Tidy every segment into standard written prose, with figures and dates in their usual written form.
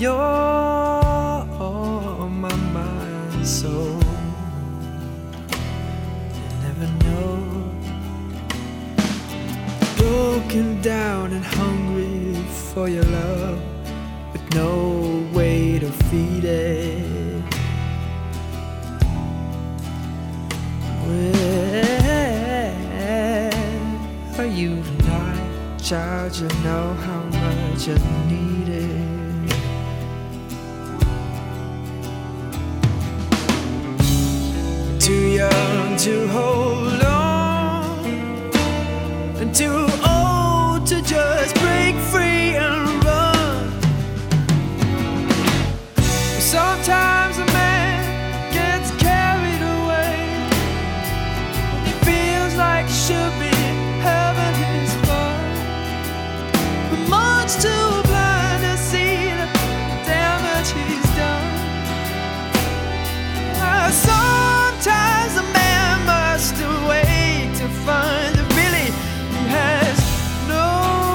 you're my mind and soul. You never know. Broken down and hungry for your love, with no way to feed it. Where are you tonight, child? You know how much I need it. Too young to hold on, and too old to just break free and run. Sometimes a man gets carried away. He feels like he should be having his fun, but much too blind to see the damage he's done. Sometimes a man must wait to find that really he has no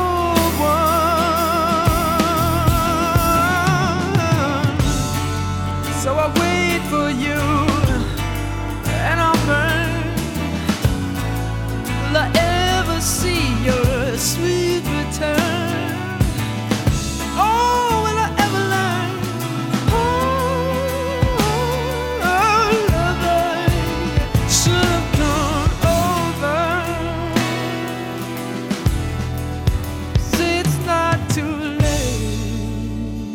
one. So I wait for you, and I'll burn. Will I ever see your sweet return? Oh, will I ever learn? Oh, lover, should have gone over. See, it's not too late.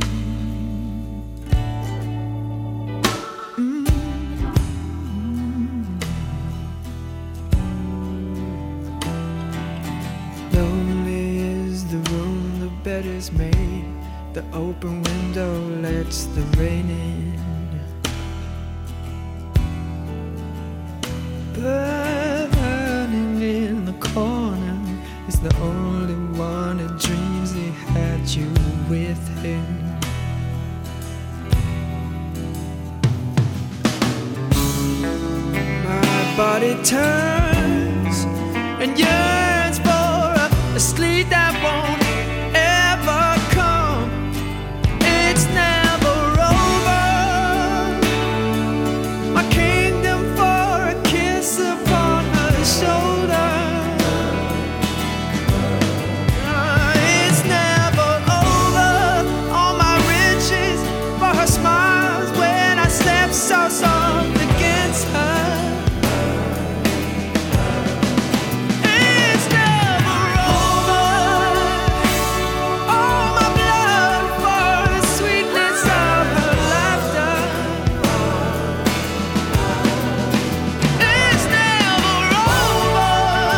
Lonely is the room the bed is made. The open window lets the rain in. Burning in the corner is the only one that dreams he had you with him. My body turns and yearns for a sleep that won't ever come. It's never over. My kingdom for a kiss upon her shoulder. It's never over. All my riches for her smiles when I slept so soft against her. It's never over. All my blood for the sweetness of her laughter. It's never over.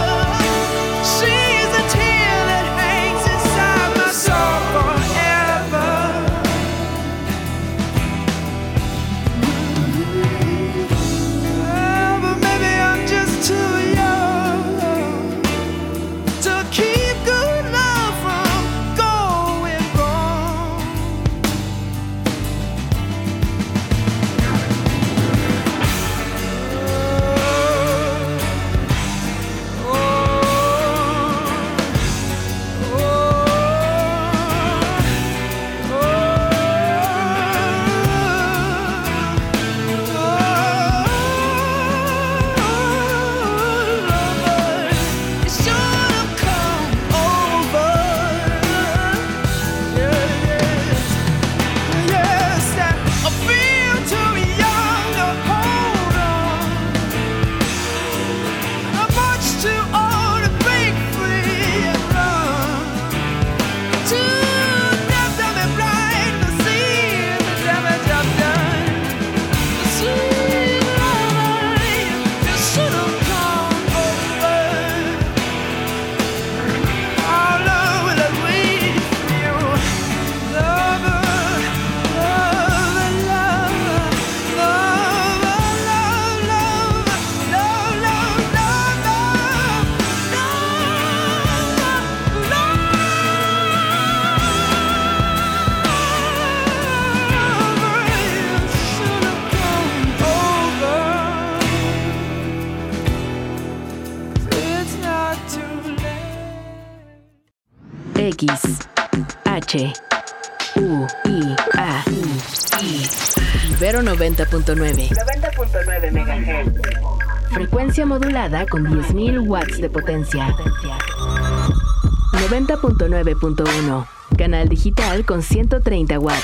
She's a tear that hangs inside my soul forever. But maybe I'm just too young to keep good love from going wrong. It should have come over. Yes, that I feel too young to hold on. I'm much too old to break free and run. Too deaf, dumb, and blind to see the damage I've done. The sweet lover, you should have come over. How long will I wait for you, lover, lover, lover, It's not too late. X, H, U, I, Ibero 90.9. 90.9 MHz. Frecuencia modulada con 10.000 watts de potencia. 90.9.1. Canal digital con 130 watts.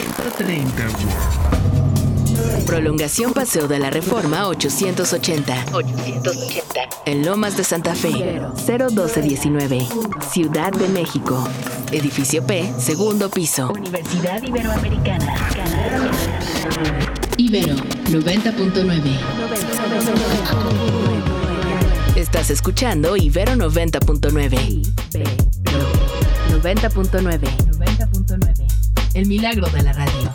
Prolongación Paseo de la Reforma 880. En Lomas de Santa Fe. 01219. Ciudad de México. Edificio P, segundo piso. Universidad Iberoamericana. Ibero 90.9. Estás escuchando Ibero 90.9. 90.9. El milagro de la radio.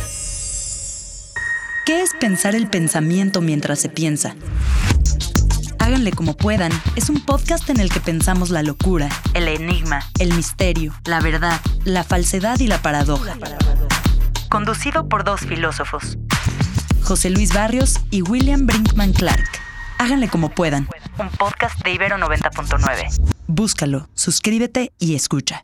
¿Qué es pensar el pensamiento mientras se piensa? Háganle como puedan. Es un podcast en el que pensamos la locura, el enigma, el misterio, la verdad, la falsedad y la paradoja. Conducido por dos filósofos, José Luis Barrios y William Brinkman Clark. Háganle como puedan. Un podcast de Ibero 90.9. Búscalo, suscríbete y escucha.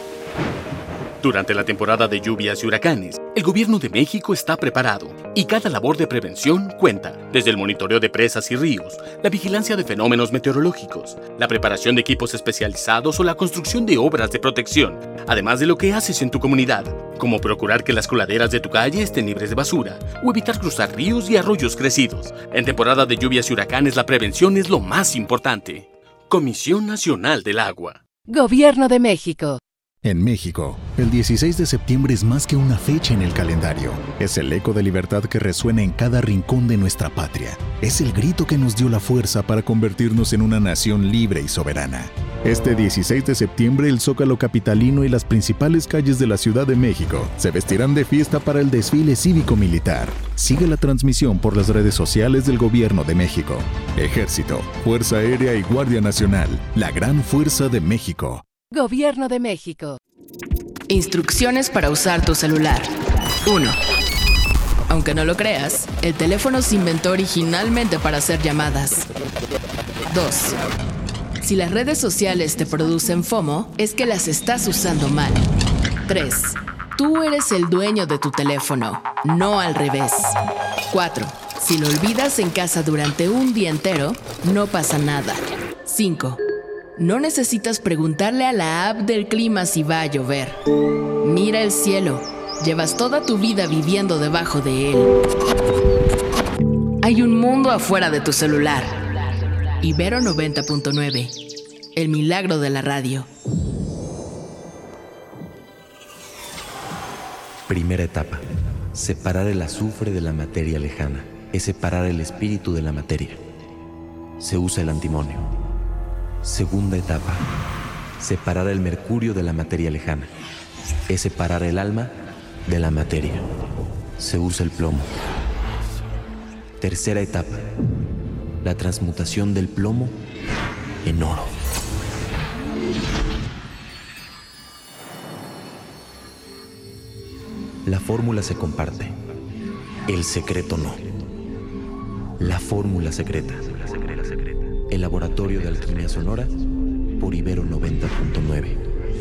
Durante la temporada de lluvias y huracanes, el Gobierno de México está preparado y cada labor de prevención cuenta, desde el monitoreo de presas y ríos, la vigilancia de fenómenos meteorológicos, la preparación de equipos especializados o la construcción de obras de protección, además de lo que haces en tu comunidad, como procurar que las coladeras de tu calle estén libres de basura o evitar cruzar ríos y arroyos crecidos. En temporada de lluvias y huracanes, la prevención es lo más importante. Comisión Nacional del Agua. Gobierno de México. En México, el 16 de septiembre es más que una fecha en el calendario. Es el eco de libertad que resuena en cada rincón de nuestra patria. Es el grito que nos dio la fuerza para convertirnos en una nación libre y soberana. Este 16 de septiembre, el Zócalo capitalino y las principales calles de la Ciudad de México se vestirán de fiesta para el desfile cívico-militar. Sigue la transmisión por las redes sociales del Gobierno de México. Ejército, Fuerza Aérea y Guardia Nacional, la gran fuerza de México. Gobierno de México. Instrucciones para usar tu celular. 1. Aunque no lo creas, el teléfono se inventó originalmente para hacer llamadas. 2. Si las redes sociales te producen FOMO, es que las estás usando mal. 3. Tú eres el dueño de tu teléfono, no al revés. 4. Si lo olvidas en casa durante un día entero, no pasa nada. 5. No necesitas preguntarle a la app del clima si va a llover. Mira el cielo. Llevas toda tu vida viviendo debajo de él. Hay un mundo afuera de tu celular. Ibero 90.9. El milagro de la radio. Primera etapa. Separar el azufre de la materia lejana. Es separar el espíritu de la materia. Se usa el antimonio. Segunda etapa. Separar el mercurio de la materia lejana. Es separar el alma de la materia. Se usa el plomo. Tercera etapa. La transmutación del plomo en oro. La fórmula se comparte. El secreto no. La fórmula secreta. El Laboratorio de Alquimia Sonora por Ibero 90.9.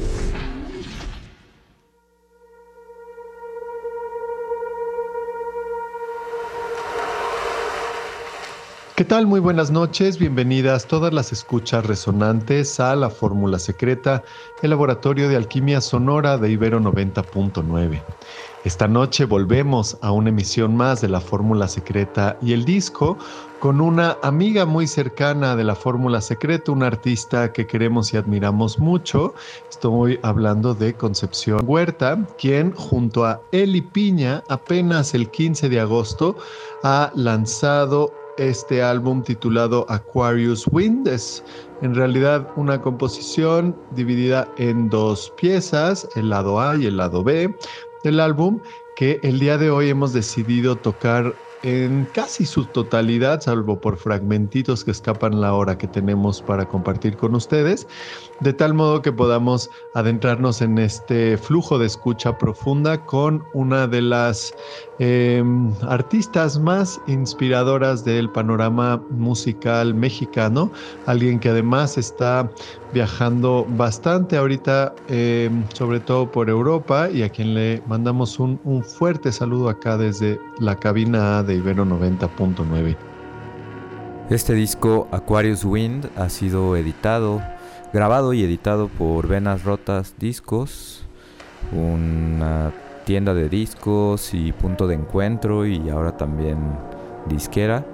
¿Qué tal? Muy buenas noches, bienvenidas todas las escuchas resonantes a la Fórmula Secreta, el Laboratorio de Alquimia Sonora de Ibero 90.9. Esta noche volvemos a una emisión más de la Fórmula Secreta y el disco con una amiga muy cercana de la Fórmula Secreta, una artista que queremos y admiramos mucho. Estoy hablando de Concepción Huerta, quien junto a Eli Piña apenas el 15 de agosto ha lanzado este álbum titulado Aquarius Wind. Es en realidad una composición dividida en dos piezas, el lado A y el lado B del álbum, que el día de hoy hemos decidido tocar en casi su totalidad, salvo por fragmentitos que escapan la hora que tenemos para compartir con ustedes, de tal modo que podamos adentrarnos en este flujo de escucha profunda con una de las artistas más inspiradoras del panorama musical mexicano, alguien que además está viajando bastante ahorita, sobre todo por Europa, y a quien le mandamos un fuerte saludo acá desde la cabina A de Ibero 90.9. Este disco, Aquarius Wind, ha sido grabado y editado por Venas Rotas Discos, una tienda de discos y punto de encuentro, y ahora también disquera,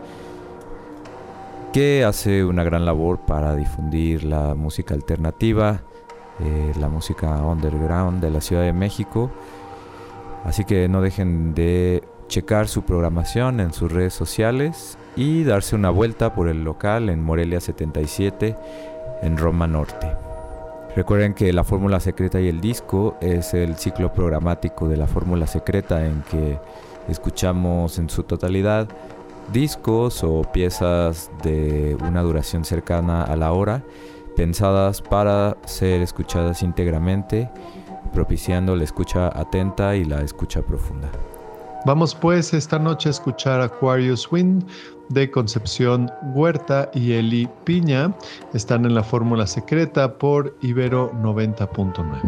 que hace una gran labor para difundir la música alternativa, la música underground de la Ciudad de México. Así que no dejen de checar su programación en sus redes sociales y darse una vuelta por el local en Morelia 77 en Roma Norte. Recuerden que La Fórmula Secreta y el disco es el ciclo programático de La Fórmula Secreta, en que escuchamos en su totalidad discos o piezas de una duración cercana a la hora, pensadas para ser escuchadas íntegramente, propiciando la escucha atenta y la escucha profunda. Vamos pues esta noche a escuchar Aquarius Wind de Concepción Huerta y Eli Piña. Están en La Fórmula Secreta por Ibero 90.9.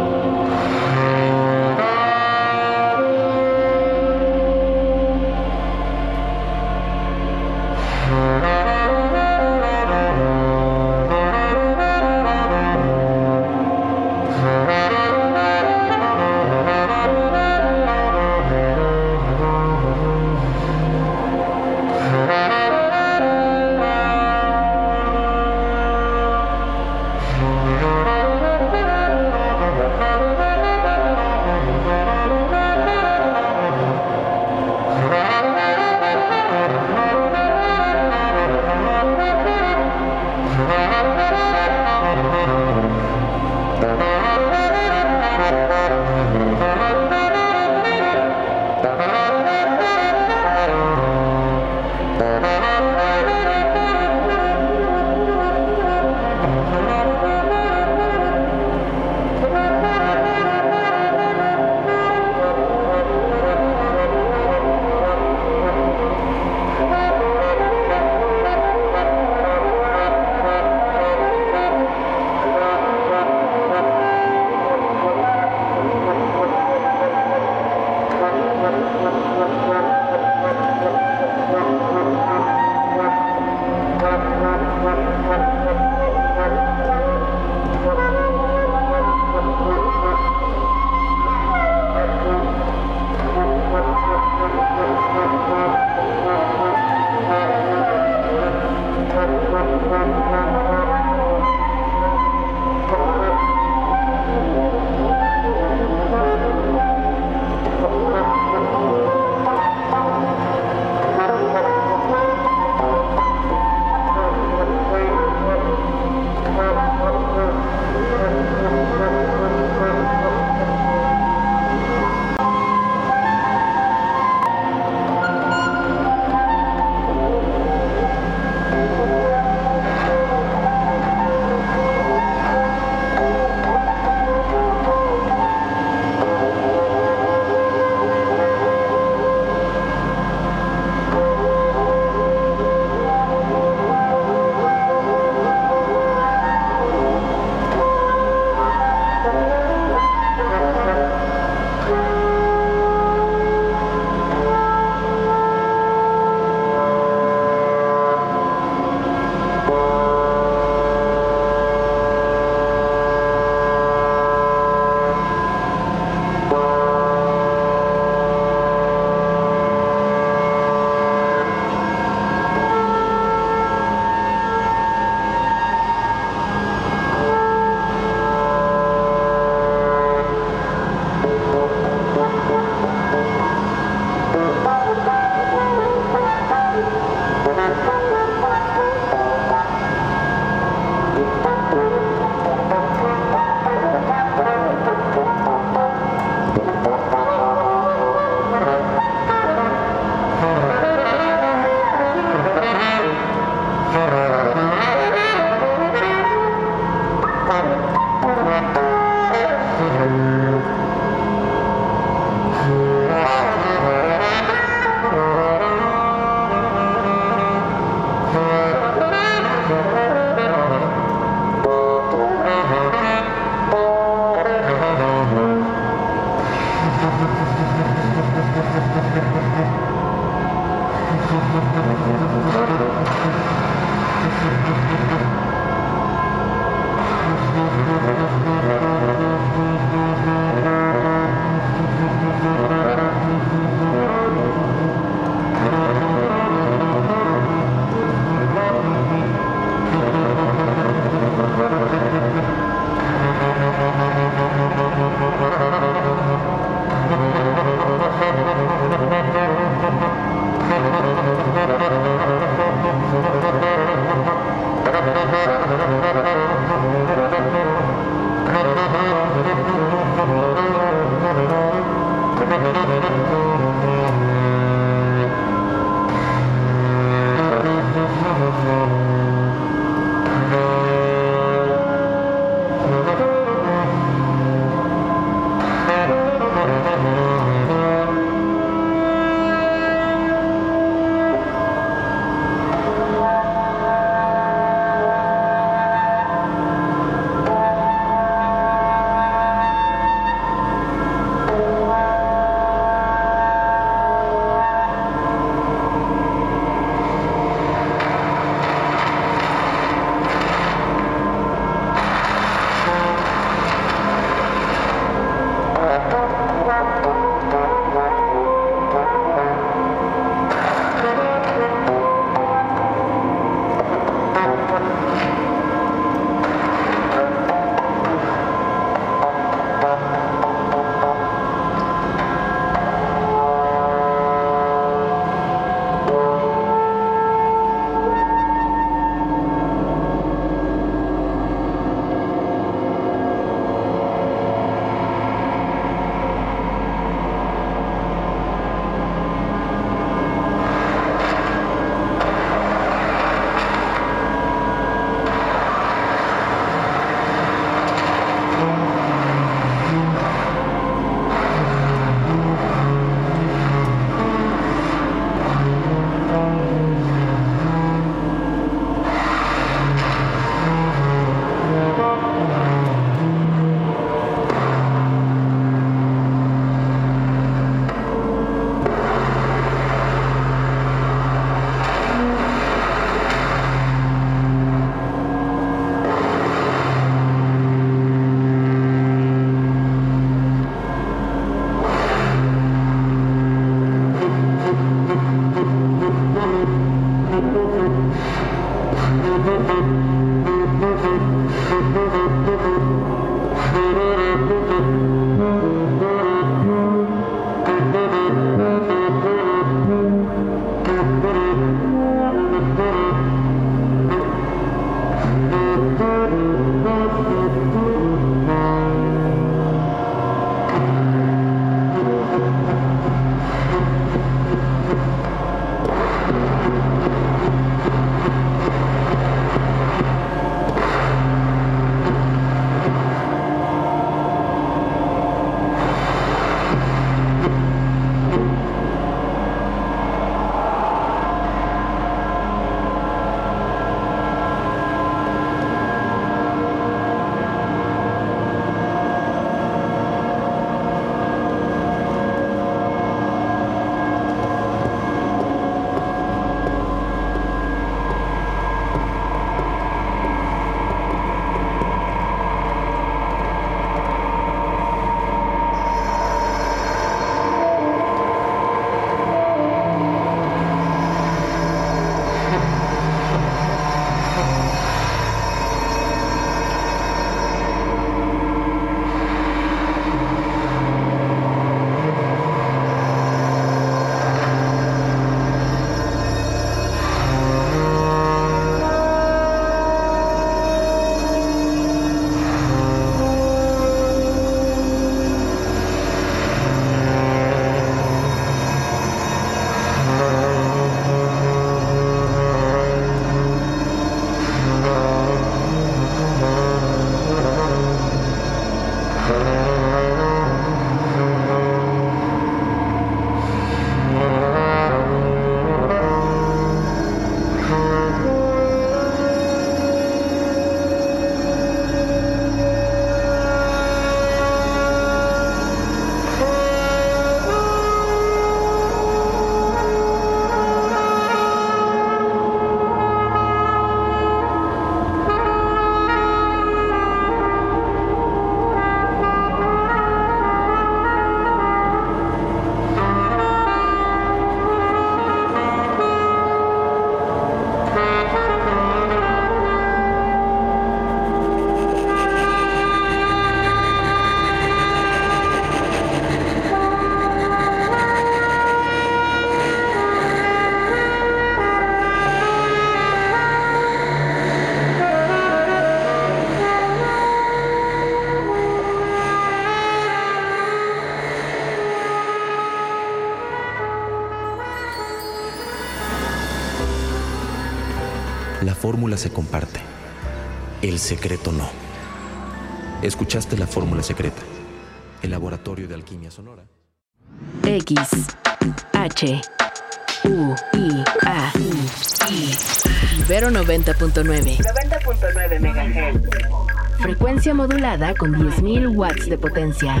La fórmula se comparte. El secreto no. Escuchaste La Fórmula Secreta, el laboratorio de alquimia sonora. X, H, U, I, A, I. Ibero 90.9. 90.9 MHz. Frecuencia modulada con 10.000 watts de potencia.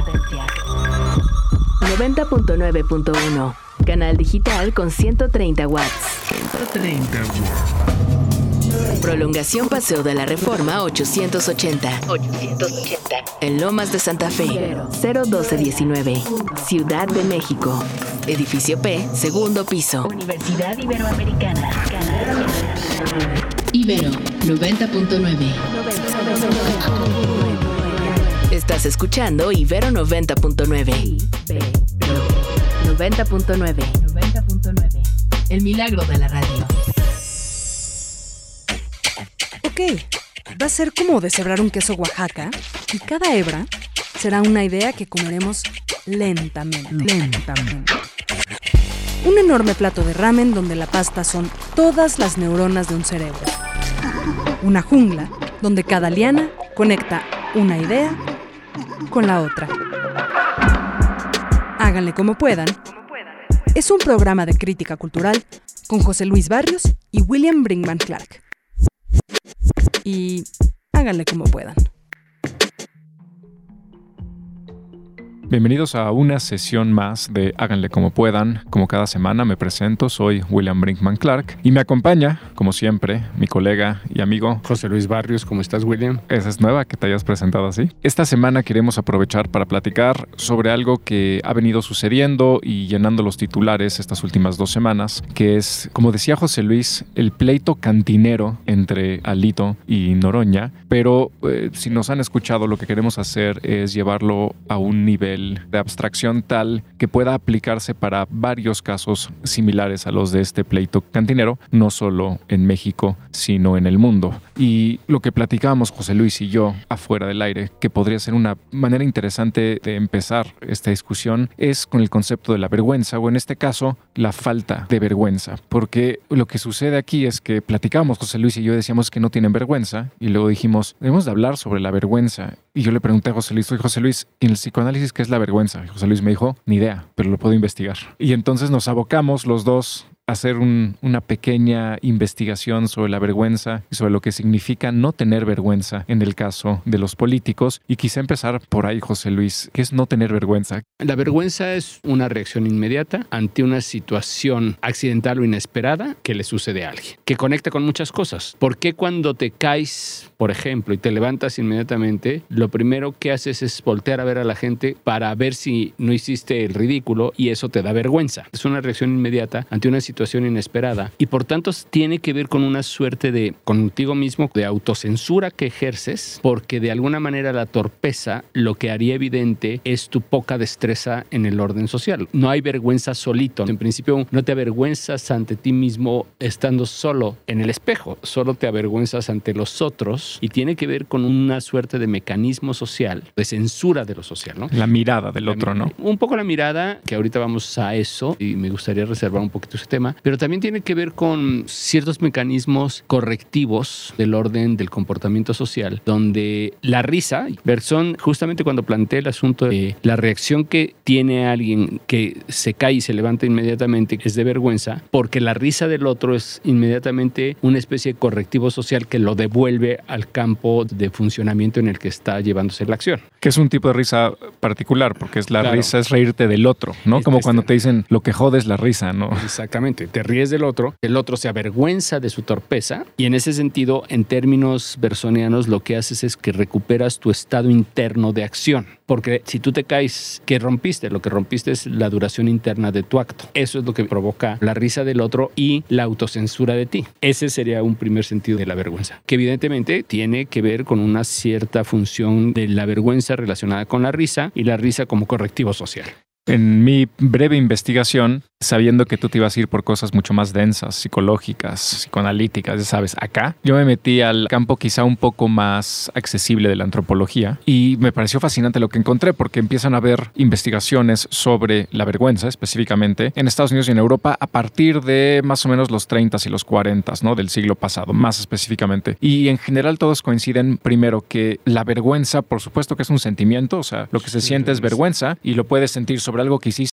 90.9.1. Canal digital con 130 watts. Prolongación Paseo de la Reforma 880. En Lomas de Santa Fe. 01219. Ciudad de México. Edificio P, segundo piso. Universidad Iberoamericana. Ibero 90.9. Estás escuchando Ibero 90.9. 90.9. El milagro de la radio. Ok, va a ser como deshebrar un queso Oaxaca y cada hebra será una idea que comeremos lentamente. Un enorme plato de ramen donde la pasta son todas las neuronas de un cerebro. Una jungla donde cada liana conecta una idea con la otra. Háganle como puedan. Es un programa de crítica cultural con José Luis Barrios y William Brinkman Clark. Y háganle como puedan. Bienvenidos a una sesión más de Háganle como puedan. Como cada semana me presento, soy William Brinkman Clark y me acompaña, como siempre, mi colega y amigo José Luis Barrios. ¿Cómo estás, William? Esa es nueva, que te hayas presentado así. Esta semana queremos aprovechar para platicar sobre algo que ha venido sucediendo y llenando los titulares estas últimas 2 semanas, que es, como decía José Luis, el pleito cantinero entre Alito y Noroña. Pero si nos han escuchado, lo que queremos hacer es llevarlo a un nivel de abstracción tal que pueda aplicarse para varios casos similares a los de este pleito cantinero, no solo en México, sino en el mundo. Y lo que platicábamos José Luis y yo afuera del aire, que podría ser una manera interesante de empezar esta discusión, es con el concepto de la vergüenza, o en este caso, la falta de vergüenza. Porque lo que sucede aquí es que platicábamos José Luis y yo, decíamos que no tienen vergüenza, y luego dijimos, debemos de hablar sobre la vergüenza. Y yo le pregunté a José Luis, oye, José Luis, ¿en el psicoanálisis qué es la vergüenza? Y José Luis me dijo, ni idea, pero lo puedo investigar. Y entonces nos abocamos los dos a hacer una pequeña investigación sobre la vergüenza y sobre lo que significa no tener vergüenza en el caso de los políticos. Y quise empezar por ahí, José Luis. ¿Qué es no tener vergüenza? La vergüenza es una reacción inmediata ante una situación accidental o inesperada que le sucede a alguien, que conecta con muchas cosas. ¿Por qué cuando te caes, por ejemplo, y te levantas inmediatamente, lo primero que haces es voltear a ver a la gente para ver si no hiciste el ridículo y eso te da vergüenza? Es una reacción inmediata ante una situación inesperada y por tanto tiene que ver con una suerte de contigo mismo, de autocensura que ejerces, porque de alguna manera la torpeza lo que haría evidente es tu poca destreza en el orden social. No hay vergüenza solito. En principio no te avergüenzas ante ti mismo estando solo en el espejo, solo te avergüenzas ante los otros y tiene que ver con una suerte de mecanismo social, de censura de lo social, ¿no? La mirada del otro, ¿no? Un poco la mirada, que ahorita vamos a eso y me gustaría reservar un poquito ese tema, pero también tiene que ver con ciertos mecanismos correctivos del orden del comportamiento social, donde la risa, Bergson justamente cuando plantea el asunto de la reacción que tiene alguien que se cae y se levanta inmediatamente es de vergüenza, porque la risa del otro es inmediatamente una especie de correctivo social que lo devuelve al campo de funcionamiento en el que está llevándose la acción. Que es un tipo de risa particular, porque es la risa es reírte del otro, ¿no? Como cuando te dicen lo que jode es la risa, ¿no? Exactamente, te ríes del otro, el otro se avergüenza de su torpeza y en ese sentido, en términos bersonianos, lo que haces es que recuperas tu estado interno de acción. Porque si tú te caes, ¿qué rompiste? Lo que rompiste es la duración interna de tu acto. Eso es lo que provoca la risa del otro y la autocensura de ti. Ese sería un primer sentido de la vergüenza, que evidentemente tiene que ver con una cierta función de la vergüenza relacionada con la risa y la risa como correctivo social. En mi breve investigación sabiendo que tú te ibas a ir por cosas mucho más densas, psicológicas, psicoanalíticas, ya sabes. Acá yo me metí al campo quizá un poco más accesible de la antropología y me pareció fascinante lo que encontré, porque empiezan a haber investigaciones sobre la vergüenza, específicamente en Estados Unidos y en Europa, a partir de más o menos los 30s y los 40s, ¿no? Del siglo pasado, más específicamente. Y en general todos coinciden, primero, que la vergüenza, por supuesto que es un sentimiento, o sea, lo que se siente es vergüenza y lo puedes sentir sobre algo que hiciste